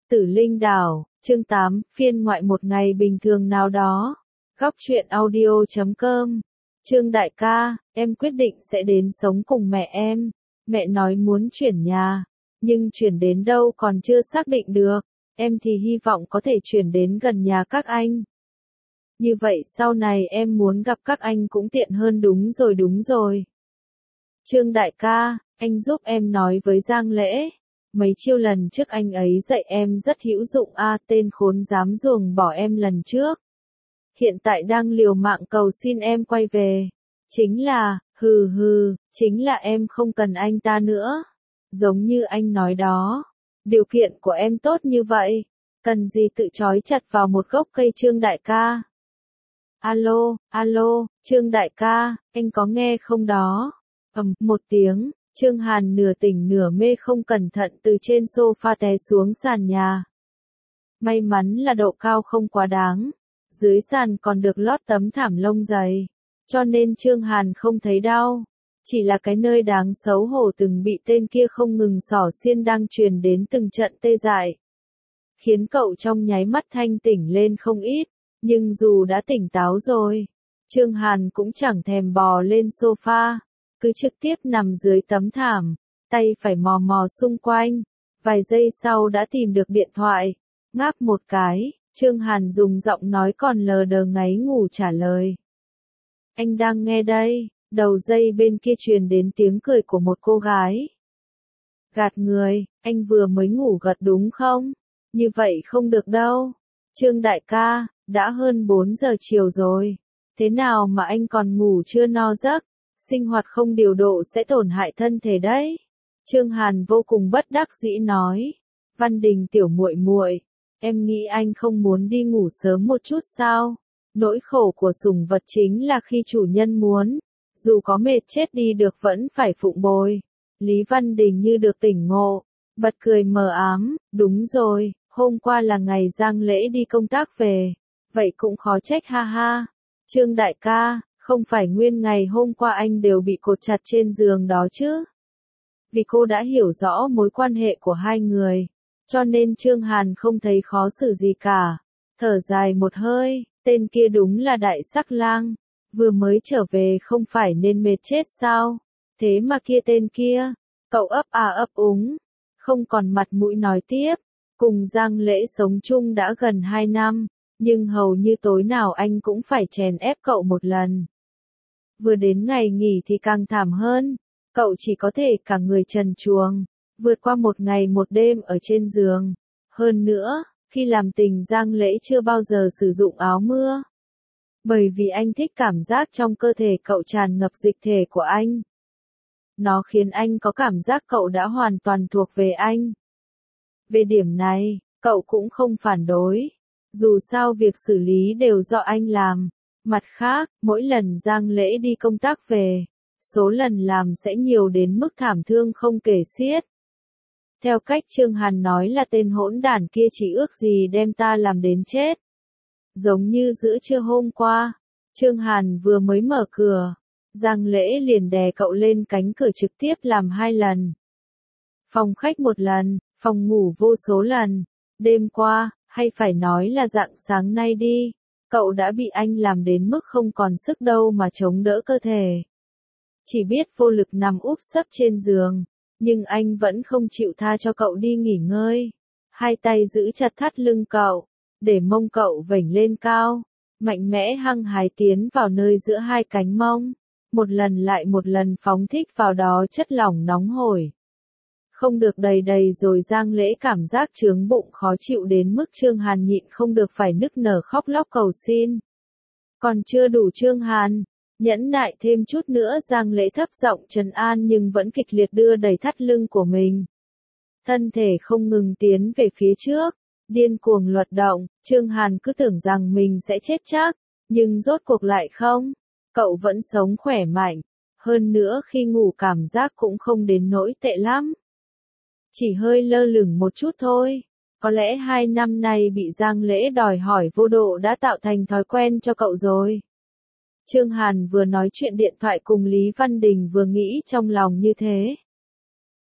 Tử Linh Đảo, chương 8, phiên ngoại một ngày bình thường nào đó. Góc truyện audio.com. Trương đại ca, em quyết định sẽ đến sống cùng mẹ em. Mẹ nói muốn chuyển nhà, nhưng chuyển đến đâu còn chưa xác định được. Em thì hy vọng có thể chuyển đến gần nhà các anh. Như vậy sau này em muốn gặp các anh cũng tiện hơn. Đúng rồi. Trương đại ca, anh giúp em nói với Giang Lễ. Mấy chiêu lần trước anh ấy dạy em rất hữu dụng tên khốn dám ruồng bỏ em lần trước. Hiện tại đang liều mạng cầu xin em quay về. Chính là, chính là em không cần anh ta nữa. Giống như anh nói đó. Điều kiện của em tốt như vậy. Cần gì tự trói chặt vào một gốc cây Trương đại ca. Alo, Trương đại ca, anh có nghe không đó? Một tiếng. Trương Hàn nửa tỉnh nửa mê không cẩn thận từ trên sofa té xuống sàn nhà. May mắn là độ cao không quá đáng. Dưới sàn còn được lót tấm thảm lông dày. Cho nên Trương Hàn không thấy đau. Chỉ là cái nơi đáng xấu hổ từng bị tên kia không ngừng xỏ xiên đang truyền đến từng trận tê dại. Khiến cậu trong nháy mắt thanh tỉnh lên không ít. Nhưng dù đã tỉnh táo rồi, Trương Hàn cũng chẳng thèm bò lên sofa. Cứ trực tiếp nằm dưới tấm thảm, tay phải mò mò xung quanh. Vài giây sau đã tìm được điện thoại. Ngáp một cái, Trương Hàn dùng giọng nói còn lờ đờ ngáy ngủ trả lời. Anh đang nghe đây. Đầu dây bên kia truyền đến tiếng cười của một cô gái. Gạt người, anh vừa mới ngủ gật đúng không? Như vậy không được đâu. Trương đại ca, đã hơn 4 giờ chiều rồi. Thế nào mà anh còn ngủ chưa no giấc? Sinh hoạt không điều độ sẽ tổn hại thân thể đấy. Trương Hàn vô cùng bất đắc dĩ nói. Văn Đình tiểu muội muội, em nghĩ anh không muốn đi ngủ sớm một chút sao? Nỗi khổ của sủng vật chính là khi chủ nhân muốn, dù có mệt chết đi được vẫn phải phụng bồi. Lý Văn Đình như được tỉnh ngộ, bật cười mờ ám. Đúng rồi, hôm qua là ngày Giang Lễ đi công tác về, vậy cũng khó trách ha. Trương đại ca, không phải nguyên ngày hôm qua anh đều bị cột chặt trên giường đó chứ? Vì cô đã hiểu rõ mối quan hệ của hai người, cho nên Trương Hàn không thấy khó xử gì cả. Thở dài một hơi, tên kia đúng là đại sắc lang. Vừa mới trở về không phải nên mệt chết sao? Thế mà kia tên kia, cậu ấp úng, không còn mặt mũi nói tiếp. Cùng Giang Lễ sống chung đã gần 2 năm, nhưng hầu như tối nào anh cũng phải chèn ép cậu một lần. Vừa đến ngày nghỉ thì càng thảm hơn, cậu chỉ có thể cả người trần truồng, vượt qua một ngày một đêm ở trên giường. Hơn nữa, khi làm tình Giang Lễ chưa bao giờ sử dụng áo mưa. Bởi vì anh thích cảm giác trong cơ thể cậu tràn ngập dịch thể của anh. Nó khiến anh có cảm giác cậu đã hoàn toàn thuộc về anh. Về điểm này, cậu cũng không phản đối. Dù sao việc xử lý đều do anh làm. Mặt khác, mỗi lần Giang Lễ đi công tác về, số lần làm sẽ nhiều đến mức thảm thương không kể xiết. Theo cách Trương Hàn nói là tên hỗn đản kia chỉ ước gì đem ta làm đến chết. Giống như giữa trưa hôm qua, Trương Hàn vừa mới mở cửa, Giang Lễ liền đè cậu lên cánh cửa trực tiếp làm 2 lần. Phòng khách 1 lần, phòng ngủ vô số lần. Đêm qua, hay phải nói là rạng sáng nay đi, cậu đã bị anh làm đến mức không còn sức đâu mà chống đỡ cơ thể. Chỉ biết vô lực nằm úp sấp trên giường, nhưng anh vẫn không chịu tha cho cậu đi nghỉ ngơi. Hai tay giữ chặt thắt lưng cậu, để mông cậu vểnh lên cao, mạnh mẽ hăng hái tiến vào nơi giữa hai cánh mông, một lần lại một lần phóng thích vào đó chất lỏng nóng hổi. Không được đầy rồi Giang Lễ cảm giác chướng bụng khó chịu đến mức Trương Hàn nhịn không được phải nức nở khóc lóc cầu xin. Còn chưa đủ Trương Hàn, nhẫn nại thêm chút nữa Giang Lễ thấp giọng trấn an nhưng vẫn kịch liệt đưa đẩy thắt lưng của mình. Thân thể không ngừng tiến về phía trước, điên cuồng luật động, Trương Hàn cứ tưởng rằng mình sẽ chết chắc, nhưng rốt cuộc lại không. Cậu vẫn sống khỏe mạnh, hơn nữa khi ngủ cảm giác cũng không đến nỗi tệ lắm. Chỉ hơi lơ lửng một chút thôi. Có lẽ 2 năm nay bị Giang Lễ đòi hỏi vô độ đã tạo thành thói quen cho cậu rồi. Trương Hàn vừa nói chuyện điện thoại cùng Lý Văn Đình vừa nghĩ trong lòng như thế.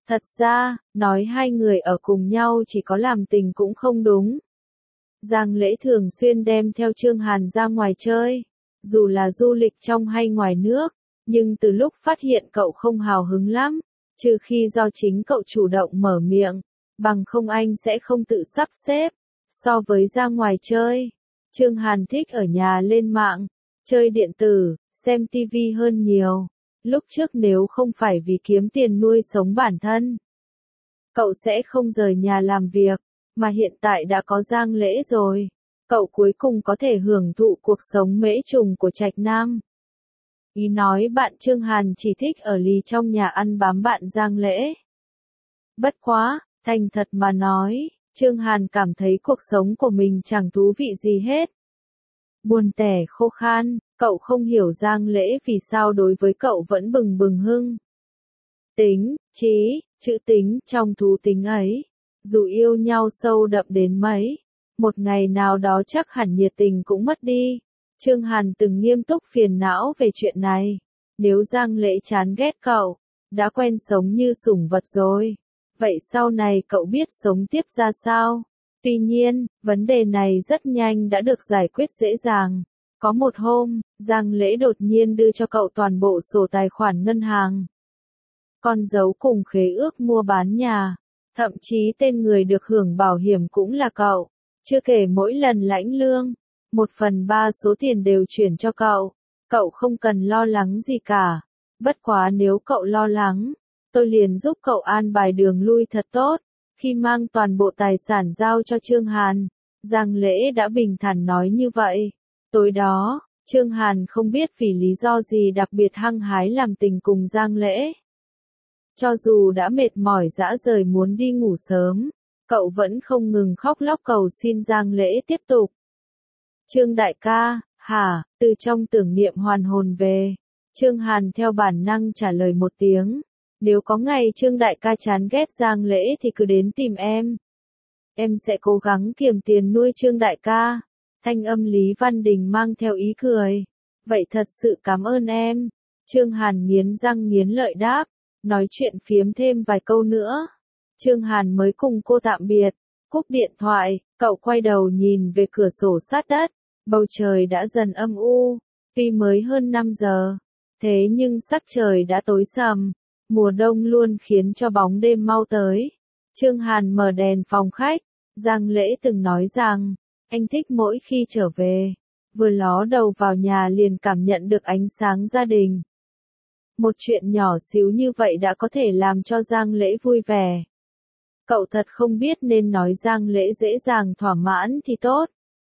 Thật ra, nói hai người ở cùng nhau chỉ có làm tình cũng không đúng. Giang Lễ thường xuyên đem theo Trương Hàn ra ngoài chơi, dù là du lịch trong hay ngoài nước, nhưng từ lúc phát hiện cậu không hào hứng lắm, trừ khi do chính cậu chủ động mở miệng, bằng không anh sẽ không tự sắp xếp. So với ra ngoài chơi, Trương Hàn thích ở nhà lên mạng, chơi điện tử, xem TV hơn nhiều. Lúc trước nếu không phải vì kiếm tiền nuôi sống bản thân, cậu sẽ không rời nhà làm việc, mà hiện tại đã có Giang Lễ rồi, cậu cuối cùng có thể hưởng thụ cuộc sống mễ trùng của Trạch Nam. Ý nói bạn Trương Hàn chỉ thích ở lì trong nhà ăn bám bạn Giang Lễ. Bất quá, thành thật mà nói, Trương Hàn cảm thấy cuộc sống của mình chẳng thú vị gì hết. Buồn tẻ khô khan, cậu không hiểu Giang Lễ vì sao đối với cậu vẫn bừng bừng hưng. Tính, trí, chữ tính trong thú tính ấy, dù yêu nhau sâu đậm đến mấy, một ngày nào đó chắc hẳn nhiệt tình cũng mất đi. Trương Hàn từng nghiêm túc phiền não về chuyện này. Nếu Giang Lễ chán ghét cậu, đã quen sống như sủng vật rồi, vậy sau này cậu biết sống tiếp ra sao? Tuy nhiên, vấn đề này rất nhanh đã được giải quyết dễ dàng. Có một hôm, Giang Lễ đột nhiên đưa cho cậu toàn bộ sổ tài khoản ngân hàng, con dấu cùng khế ước mua bán nhà, thậm chí tên người được hưởng bảo hiểm cũng là cậu. Chưa kể mỗi lần lãnh lương, 1/3 số tiền đều chuyển cho cậu. Cậu không cần lo lắng gì cả. Bất quá nếu cậu lo lắng, tôi liền giúp cậu an bài đường lui thật tốt. Khi mang toàn bộ tài sản giao cho Trương Hàn, Giang Lễ đã bình thản nói như vậy. Tối đó, Trương Hàn không biết vì lý do gì đặc biệt hăng hái làm tình cùng Giang Lễ. Cho dù đã mệt mỏi rã rời muốn đi ngủ sớm, cậu vẫn không ngừng khóc lóc cầu xin Giang Lễ tiếp tục. Trương đại ca, hả? Từ trong tưởng niệm hoàn hồn về, Trương Hàn theo bản năng trả lời một tiếng. Nếu có ngày Trương đại ca chán ghét Giang Lễ thì cứ đến tìm em. Em sẽ cố gắng kiềm tiền nuôi Trương đại ca. Thanh âm Lý Văn Đình mang theo ý cười. Vậy thật sự cảm ơn em. Trương Hàn nghiến răng nghiến lợi đáp. Nói chuyện phiếm thêm vài câu nữa, Trương Hàn mới cùng cô tạm biệt. Cúp điện thoại, cậu quay đầu nhìn về cửa sổ sát đất. Bầu trời đã dần âm u. Tuy mới hơn 5 giờ, thế nhưng sắc trời đã tối sầm. Mùa đông luôn khiến cho bóng đêm mau tới. Trương Hàn mở đèn phòng khách. Giang Lễ từng nói rằng, anh thích mỗi khi trở về, vừa ló đầu vào nhà liền cảm nhận được ánh sáng gia đình. Một chuyện nhỏ xíu như vậy đã có thể làm cho Giang Lễ vui vẻ. Cậu thật không biết nên nói Giang Lễ dễ dàng thỏa mãn thì tốt.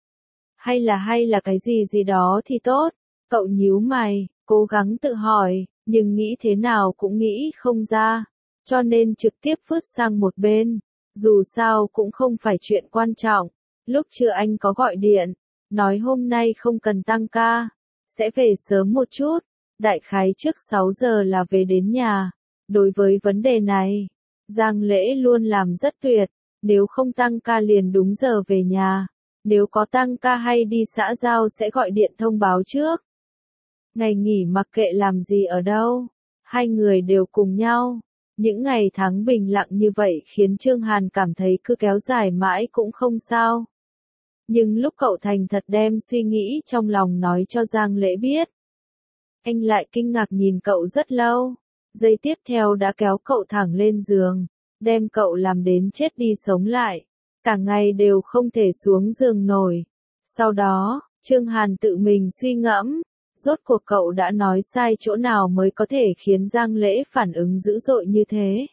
Hay là cái gì gì đó thì tốt. Cậu nhíu mày, cố gắng tự hỏi, nhưng nghĩ thế nào cũng nghĩ không ra. Cho nên trực tiếp phớt sang một bên. Dù sao cũng không phải chuyện quan trọng. Lúc trưa anh có gọi điện, nói hôm nay không cần tăng ca, sẽ về sớm một chút. Đại khái trước 6 giờ là về đến nhà. Đối với vấn đề này, Giang Lễ luôn làm rất tuyệt. Nếu không tăng ca liền đúng giờ về nhà. Nếu có tăng ca hay đi xã giao sẽ gọi điện thông báo trước. Ngày nghỉ mặc kệ làm gì ở đâu, hai người đều cùng nhau. Những ngày tháng bình lặng như vậy khiến Trương Hàn cảm thấy cứ kéo dài mãi cũng không sao. Nhưng lúc cậu thành thật đem suy nghĩ trong lòng nói cho Giang Lễ biết, anh lại kinh ngạc nhìn cậu rất lâu. Giây tiếp theo đã kéo cậu thẳng lên giường, đem cậu làm đến chết đi sống lại. Cả ngày đều không thể xuống giường nổi. Sau đó, Trương Hàn tự mình suy ngẫm, rốt cuộc cậu đã nói sai chỗ nào mới có thể khiến Giang Lễ phản ứng dữ dội như thế.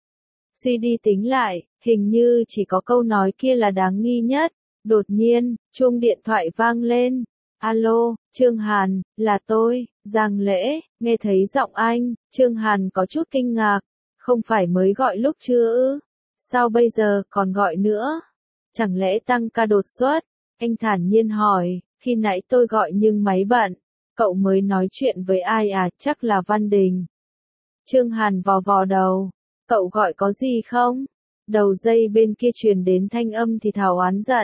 Suy đi tính lại, hình như chỉ có câu nói kia là đáng nghi nhất. Đột nhiên, chuông điện thoại vang lên. Alo, Trương Hàn, là tôi, Giang Lễ. Nghe thấy giọng anh, Trương Hàn có chút kinh ngạc. Không phải mới gọi lúc trưa ư? Sao bây giờ còn gọi nữa? Chẳng lẽ tăng ca đột xuất? Anh thản nhiên hỏi, khi nãy tôi gọi nhưng máy bận. Cậu mới nói chuyện với ai à? Chắc là Văn Đình. Trương Hàn vò vò đầu. Cậu gọi có gì không? Đầu dây bên kia truyền đến thanh âm thì thào oán giận.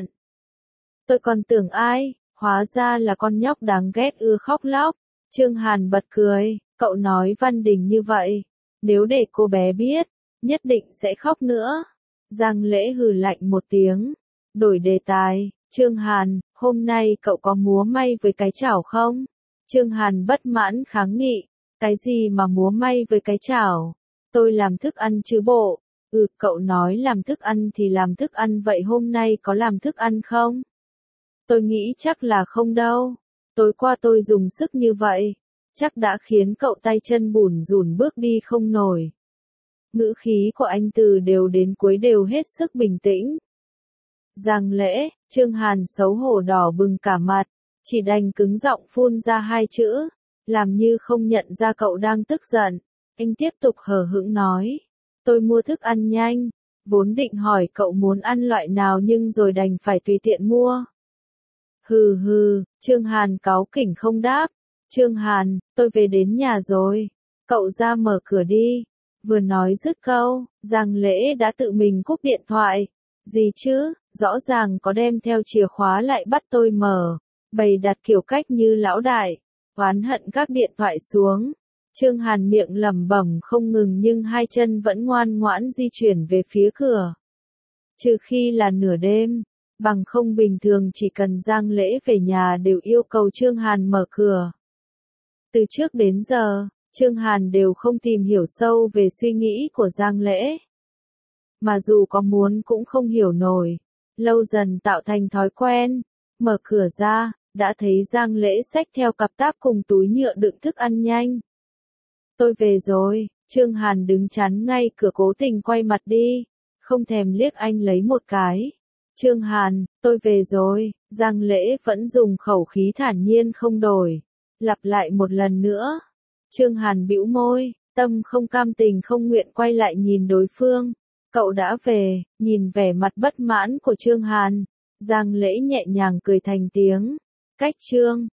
Tôi còn tưởng ai, hóa ra là con nhóc đáng ghét ưa khóc lóc. Trương Hàn bật cười, cậu nói Văn Đình như vậy. Nếu để cô bé biết, nhất định sẽ khóc nữa. Giang Lễ hừ lạnh một tiếng, đổi đề tài, Trương Hàn, hôm nay cậu có múa may với cái chảo không? Trương Hàn bất mãn kháng nghị, cái gì mà múa may với cái chảo? Tôi làm thức ăn chứ bộ. Cậu nói làm thức ăn thì làm thức ăn, vậy hôm nay có làm thức ăn không? Tôi nghĩ chắc là không đâu. Tối qua tôi dùng sức như vậy, chắc đã khiến cậu tay chân bủn rủn bước đi không nổi. Ngữ khí của anh từ đầu đến cuối đều hết sức bình tĩnh. Giang Lễ, Trương Hàn xấu hổ đỏ bừng cả mặt, chỉ đành cứng giọng phun ra hai chữ, làm như không nhận ra cậu đang tức giận. Anh tiếp tục hờ hững nói, tôi mua thức ăn nhanh, vốn định hỏi cậu muốn ăn loại nào nhưng rồi đành phải tùy tiện mua. Hừ hừ, Trương Hàn cáu kỉnh không đáp. Trương Hàn, tôi về đến nhà rồi, cậu ra mở cửa đi. Vừa nói dứt câu, Giang Lễ đã tự mình cúp điện thoại. Gì chứ, rõ ràng có đem theo chìa khóa lại bắt tôi mở, bày đặt kiểu cách như lão đại, oán hận gác điện thoại xuống. Trương Hàn miệng lẩm bẩm không ngừng nhưng hai chân vẫn ngoan ngoãn di chuyển về phía cửa. Trừ khi là nửa đêm, bằng không bình thường chỉ cần Giang Lễ về nhà đều yêu cầu Trương Hàn mở cửa. Từ trước đến giờ, Trương Hàn đều không tìm hiểu sâu về suy nghĩ của Giang Lễ. Mà dù có muốn cũng không hiểu nổi, lâu dần tạo thành thói quen, mở cửa ra, đã thấy Giang Lễ xách theo cặp táp cùng túi nhựa đựng thức ăn nhanh. Tôi về rồi, Trương Hàn đứng chắn ngay cửa cố tình quay mặt đi, không thèm liếc anh lấy một cái. Trương Hàn, tôi về rồi, Giang Lễ vẫn dùng khẩu khí thản nhiên không đổi, lặp lại một lần nữa. Trương Hàn bĩu môi, tâm không cam tình không nguyện quay lại nhìn đối phương. Cậu đã về, nhìn vẻ mặt bất mãn của Trương Hàn, Giang Lễ nhẹ nhàng cười thành tiếng. Cách Trương